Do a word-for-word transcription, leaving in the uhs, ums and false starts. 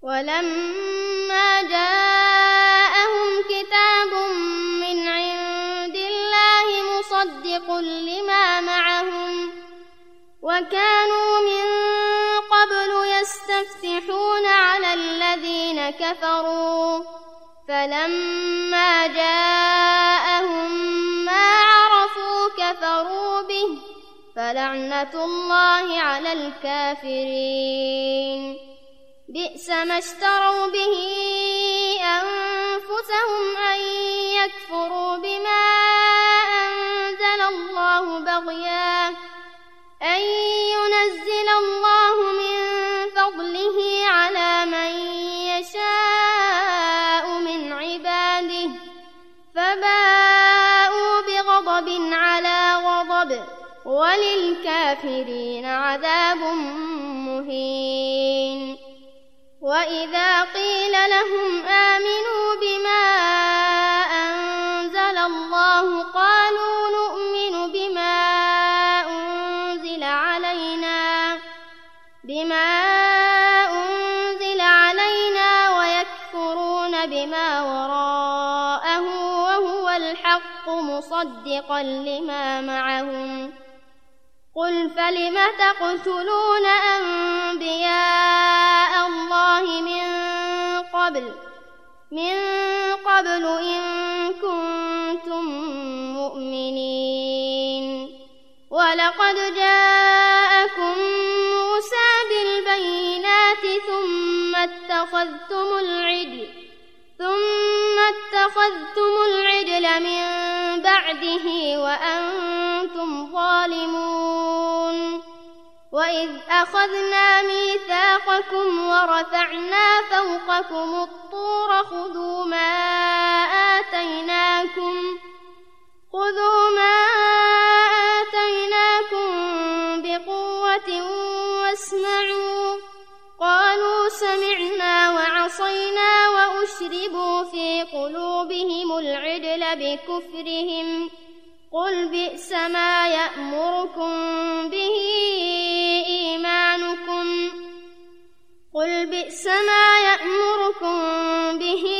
ولما جاءهم كتاب من عند الله مصدق لما معهم وكانوا من قبل يستفتحون على الذين كفروا فلما جاءهم ما عرفوا كفروا به فلعنة الله على الكافرين. بئس ما اشتروا به أنفسهم أن يكفروا بما أنزل الله بغيا أن ينزل الله من فضله على من يشاء من عباده فباءوا بغضب على غضب وللكافرين عذاب مهين. وإذا قيل لهم آمنوا بما أنزل الله قالوا نؤمن بما أنزل علينا بما أنزل علينا ويكفرون بما وراءه وهو الحق مصدقا لما معهم قل فلم تقتلون أنبياء الله من قبل من قبل إن كنتم مؤمنين. ولقد جاءكم موسى بالبينات ثم اتخذتم العجل ثم اتخذتم العجل من بعده وأنتم ظالمون. وإذ أخذنا ميثاقكم ورفعنا فوقكم الطور خذوا ما آتيناكم خذوا ما آتيناكم بقوة واسمعوا قالوا سمعنا وعصينا وأشربوا في قلوبهم العجل بكفرهم قل بئس ما يأمركم به إيمانكم قل بئس ما يأمركم به